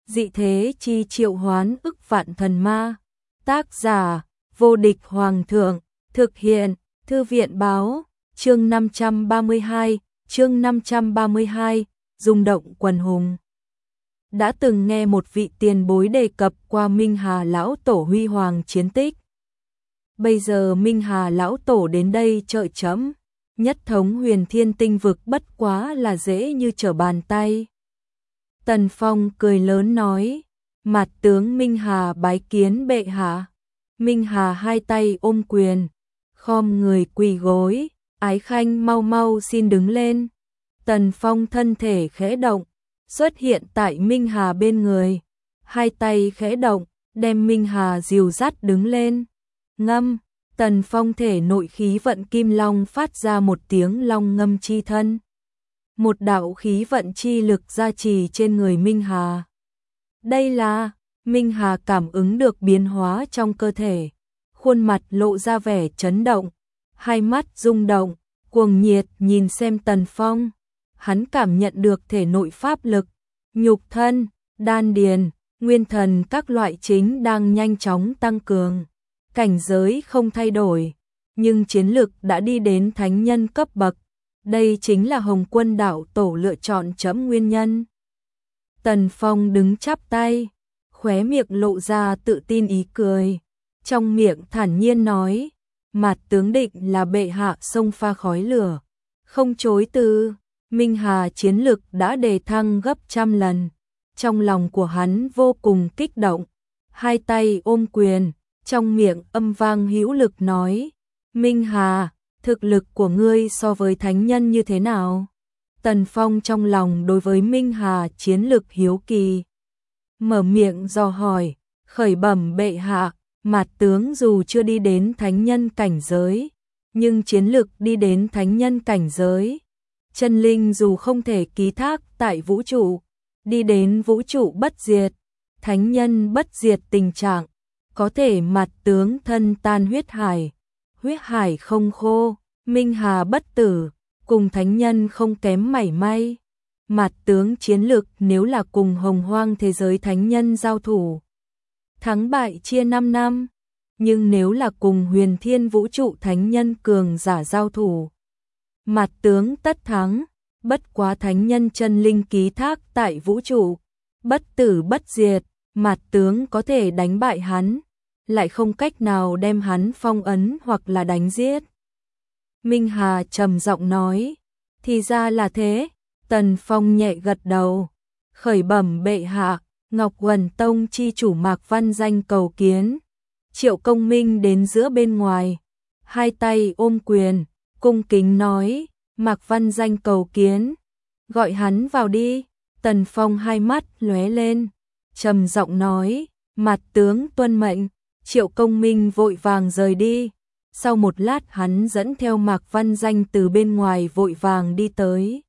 dị thế chi triệu hoán ức vạn thần ma. Tác giả, vô địch hoàng thượng, thực hiện, thư viện báo, chương 532, rung động quần hùng. Đã từng nghe một vị tiền bối đề cập qua Minh Hà Lão Tổ huy hoàng chiến tích. Bây giờ Minh Hà Lão Tổ đến đây trợ chấm, nhất thống huyền thiên tinh vực bất quá là dễ như trở bàn tay. Tần Phong cười lớn nói, mặt tướng Minh Hà bái kiến bệ hạ. Minh Hà hai tay ôm quyền, khom người quỳ gối, ái khanh mau mau xin đứng lên. Tần Phong thân thể khẽ động, xuất hiện tại Minh Hà bên người, hai tay khẽ động, đem Minh Hà dìu dắt đứng lên. Ngâm, Tần Phong thể nội khí vận kim long phát ra một tiếng long ngâm chi thân. Một đạo khí vận chi lực gia trì trên người Minh Hà. Đây là, Minh Hà cảm ứng được biến hóa trong cơ thể, khuôn mặt lộ ra vẻ chấn động, hai mắt rung động, cuồng nhiệt nhìn xem Tần Phong. Hắn cảm nhận được thể nội pháp lực, nhục thân, đan điền, nguyên thần các loại chính đang nhanh chóng tăng cường. Cảnh giới không thay đổi, nhưng chiến lực đã đi đến thánh nhân cấp bậc. Đây chính là Hồng Quân đạo tổ lựa chọn chấm nguyên nhân. Tần Phong đứng chắp tay, khóe miệng lộ ra tự tin ý cười, trong miệng thản nhiên nói, mặt tướng định là bệ hạ sông pha khói lửa, không chối từ. Minh Hà chiến lực đã đề thăng gấp trăm lần, trong lòng của hắn vô cùng kích động, hai tay ôm quyền, trong miệng âm vang hữu lực nói, Minh Hà, thực lực của ngươi so với thánh nhân như thế nào? Tần Phong trong lòng đối với Minh Hà chiến lực hiếu kỳ, mở miệng dò hỏi, khởi bẩm bệ hạ, mặt tướng dù chưa đi đến thánh nhân cảnh giới, nhưng chiến lực đi đến thánh nhân cảnh giới. Chân linh dù không thể ký thác tại vũ trụ, đi đến vũ trụ bất diệt, thánh nhân bất diệt tình trạng, có thể mặt tướng thân tan huyết hải không khô, Minh Hà bất tử, cùng thánh nhân không kém mảy may. Mặt tướng chiến lực nếu là cùng hồng hoang thế giới thánh nhân giao thủ, thắng bại chia 5 năm, nhưng nếu là cùng huyền thiên vũ trụ thánh nhân cường giả giao thủ, mặt tướng tất thắng. Bất quá thánh nhân chân linh ký thác tại vũ trụ, bất tử bất diệt, mặt tướng có thể đánh bại hắn, lại không cách nào đem hắn phong ấn hoặc là đánh giết. Minh Hà trầm giọng nói, thì ra là thế. Tần Phong nhẹ gật đầu, khởi bẩm bệ hạ, Ngọc Quần Tông chi chủ Mạc Văn Danh cầu kiến. Triệu Công Minh đến giữa bên ngoài, hai tay ôm quyền, cung kính nói, Mạc Văn Danh cầu kiến, gọi hắn vào đi. Tần Phong hai mắt lóe lên, trầm giọng nói, mặt tướng tuân mệnh. Triệu Công Minh vội vàng rời đi. Sau một lát hắn dẫn theo Mạc Văn Danh từ bên ngoài vội vàng đi tới.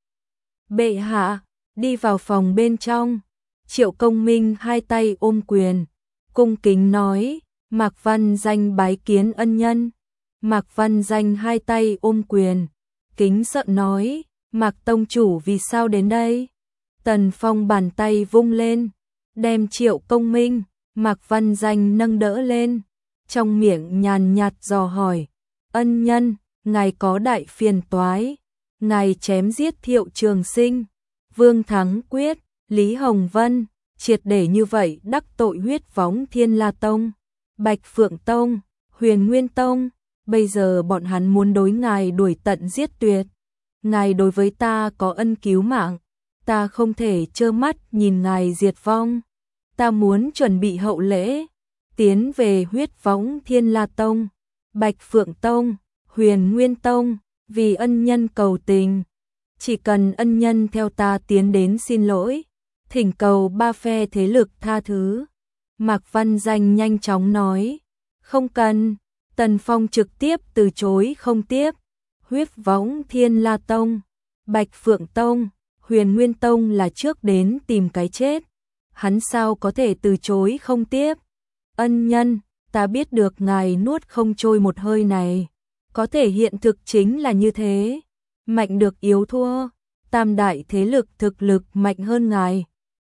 Bệ hạ, đi vào phòng bên trong. Triệu Công Minh hai tay ôm quyền, cung kính nói, Mạc Văn Danh bái kiến ân nhân. Mạc Văn Danh hai tay ôm quyền, kính sợ nói, Mạc tông chủ vì sao đến đây? Tần Phong bàn tay vung lên, đem Triệu Công Minh, Mạc Văn Danh nâng đỡ lên, trong miệng nhàn nhạt dò hỏi, ân nhân, ngài có đại phiền toái, ngài chém giết Thiệu Trường Sinh, Vương Thắng Quyết, Lý Hồng Vân, triệt để như vậy đắc tội huyết võng Thiên La Tông, Bạch Phượng Tông, Huyền Nguyên Tông. Bây giờ bọn hắn muốn đối ngài đuổi tận giết tuyệt. Ngài đối với ta có ân cứu mạng, ta không thể trơ mắt nhìn ngài diệt vong. Ta muốn chuẩn bị hậu lễ, tiến về huyết võng Thiên La Tông, Bạch Phượng Tông, Huyền Nguyên Tông, vì ân nhân cầu tình. Chỉ cần ân nhân theo ta tiến đến xin lỗi, thỉnh cầu ba phe thế lực tha thứ. Mạc Văn Danh nhanh chóng nói, không cần. Tần Phong trực tiếp từ chối không tiếp. Huyết võng Thiên La Tông, Bạch Phượng Tông, Huyền Nguyên Tông là trước đến tìm cái chết, hắn sao có thể từ chối không tiếp. Ân nhân, ta biết được ngài nuốt không trôi một hơi này, có thể hiện thực chính là như thế, mạnh được yếu thua, tam đại thế lực thực lực mạnh hơn ngài,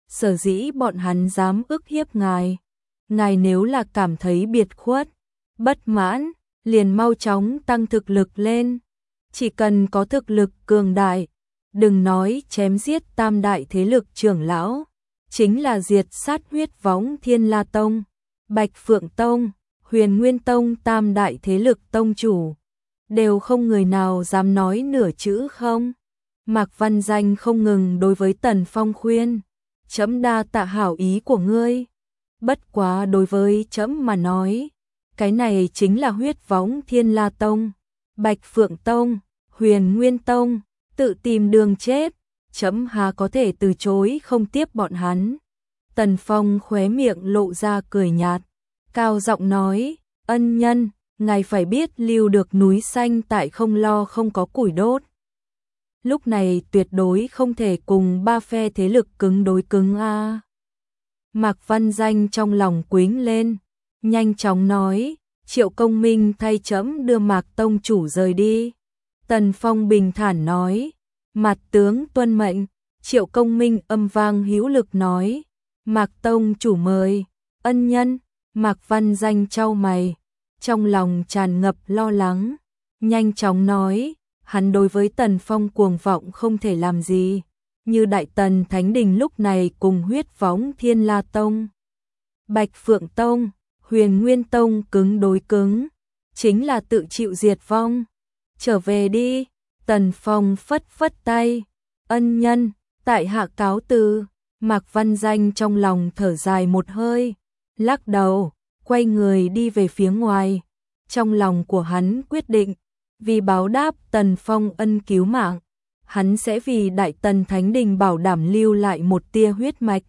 sở dĩ bọn hắn dám ức hiếp ngài. Ngài nếu là cảm thấy biệt khuất, bất mãn, liền mau chóng tăng thực lực lên. Chỉ cần có thực lực cường đại, đừng nói chém giết tam đại thế lực trưởng lão, chính là diệt sát Huyết Võng Thiên La Tông, Bạch Phượng Tông, Huyền Nguyên Tông tam đại thế lực tông chủ, đều không người nào dám nói nửa chữ không. Mạc Văn Danh không ngừng đối với Tần Phong khuyên, trẫm đa tạ hảo ý của ngươi, bất quá đối với trẫm mà nói, cái này chính là Huyết Võng Thiên La Tông, Bạch Phượng Tông, Huyền Nguyên Tông, tự tìm đường chết, trẫm há có thể từ chối không tiếp bọn hắn. Tần Phong khóe miệng lộ ra cười nhạt, cao giọng nói, ân nhân, ngài phải biết lưu được núi xanh tại không lo không có củi đốt. Lúc này tuyệt đối không thể cùng ba phe thế lực cứng đối cứng a. Mạc Văn Danh trong lòng quĩnh lên, nhanh chóng nói, Triệu Công Minh thay trẫm đưa Mạc tông chủ rời đi. Tần Phong bình thản nói, mặt tướng tuân mệnh. Triệu Công Minh âm vang hữu lực nói, Mạc tông chủ mời, ân nhân. Mạc Văn Danh chau mày, trong lòng tràn ngập lo lắng, nhanh chóng nói, hắn đối với Tần Phong cuồng vọng không thể làm gì, như Đại Tần Thánh Đình lúc này cùng Huyết Võng Thiên La Tông, Bạch Phượng Tông, Huyền Nguyên Tông cứng đối cứng, chính là tự chịu diệt vong. Trở về đi. Tần Phong phất phất tay, ân nhân, tại hạ cáo từ. Mạc Văn Danh trong lòng thở dài một hơi, lắc đầu, quay người đi về phía ngoài. Trong lòng của hắn quyết định, vì báo đáp Tần Phong ân cứu mạng, hắn sẽ vì Đại Tần Thánh Đình bảo đảm lưu lại một tia huyết mạch.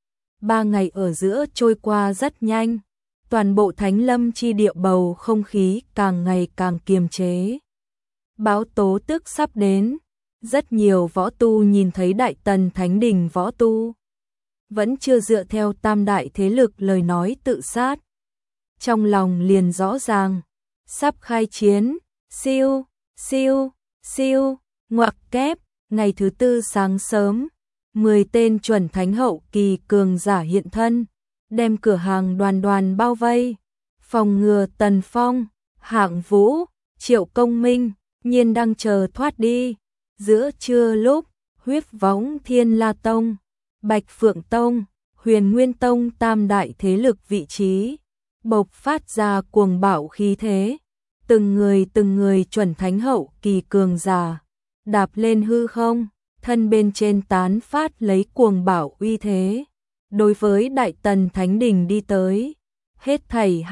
3 ngày ở giữa trôi qua rất nhanh, toàn bộ Thánh Lâm chi địa bầu không khí càng ngày càng kiềm chế. Báo tố tức sắp đến, rất nhiều võ tu nhìn thấy Đại Tần Thánh Đình võ tu vẫn chưa dựa theo tam đại thế lực lời nói tự sát. Trong lòng liền rõ ràng, sắp khai chiến, siêu, siêu, siêu, ngoặc kép, ngày thứ tư sáng sớm, 10 tên chuẩn thánh hậu kỳ cường giả hiện thân, đem cửa hàng đoàn đoàn bao vây, phòng ngừa Tần Phong, Hạng Vũ, Triệu Công Minh, Nhiên đang chờ thoát đi. Giữa trưa lúc, Huyết Võng Thiên La Tông, Bạch Phượng Tông, Huyền Nguyên Tông tam đại thế lực vị trí, bộc phát ra cuồng bạo khí thế. Từng người chuẩn thánh hậu kỳ cường giả, đạp lên hư không, thân bên trên tán phát lấy cuồng bạo uy thế. Đối với Đại Tần Thánh Đình đi tới, hết thảy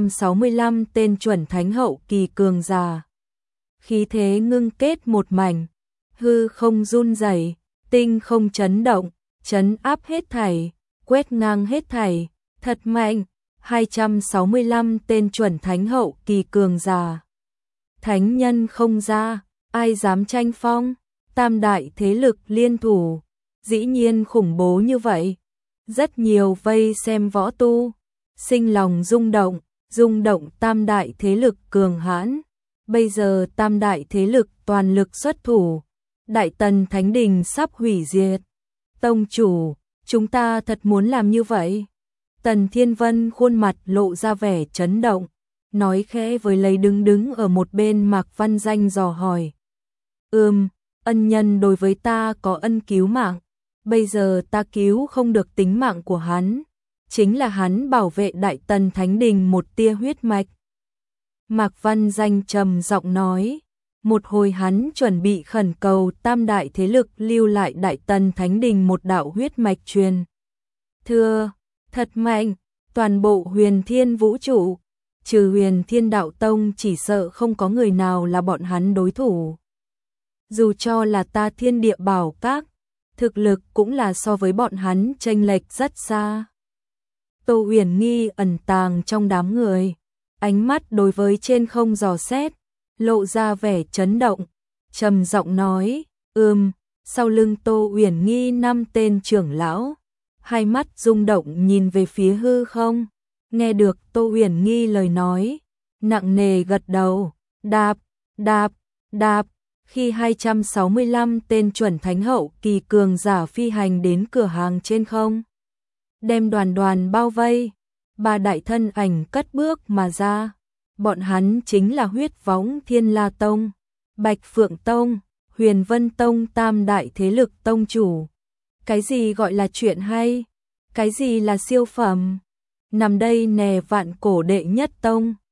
265 tên chuẩn thánh hậu kỳ cường giả. Khí thế ngưng kết một mảnh, hư không run rẩy, tinh không chấn động, chấn áp hết thảy, quét ngang hết thảy, thật mạnh. 265 tên chuẩn thánh hậu kỳ cường giả. Thánh nhân không ra, ai dám tranh phong, tam đại thế lực liên thủ, dĩ nhiên khủng bố như vậy. Rất nhiều vây xem võ tu, sinh lòng rung động tam đại thế lực cường hãn. Bây giờ tam đại thế lực toàn lực xuất thủ, Đại Tần Thánh Đình sắp hủy diệt. Tông chủ, chúng ta thật muốn làm như vậy. Tần Thiên Vân khuôn mặt lộ ra vẻ chấn động, nói khẽ với lấy đứng ở một bên Mạc Văn Danh dò hỏi. Ân nhân đối với ta có ân cứu mạng, bây giờ ta cứu không được tính mạng của hắn, chính là hắn bảo vệ Đại Tần Thánh Đình một tia huyết mạch. Mạc Văn Danh trầm giọng nói, một hồi hắn chuẩn bị khẩn cầu tam đại thế lực lưu lại Đại Tần Thánh Đình một đạo huyết mạch truyền thừa. Thật mạnh, toàn bộ huyền thiên vũ trụ, trừ Huyền Thiên Đạo Tông chỉ sợ không có người nào là bọn hắn đối thủ. Dù cho là ta Thiên Địa Bảo Các, thực lực cũng là so với bọn hắn chênh lệch rất xa. Tô Huyền Nghi ẩn tàng trong đám người, ánh mắt đối với trên không dò xét, lộ ra vẻ chấn động, trầm giọng nói, sau lưng Tô Huyền Nghi 5 tên trưởng lão, hai mắt rung động nhìn về phía hư không, nghe được Tô Huyền Nghi lời nói, nặng nề gật đầu, đạp, đạp, đạp, Khi 265 tên chuẩn thánh hậu kỳ cường giả phi hành đến cửa hàng trên không, đem đoàn bao vây, ba đại thân ảnh cất bước mà ra. Bọn hắn chính là Huyết Võng Thiên La Tông, Bạch Phượng Tông, Huyền Vân Tông tam đại thế lực tông chủ. Cái gì gọi là chuyện hay? Cái gì là siêu phẩm? Nằm đây nè vạn cổ đệ nhất tông.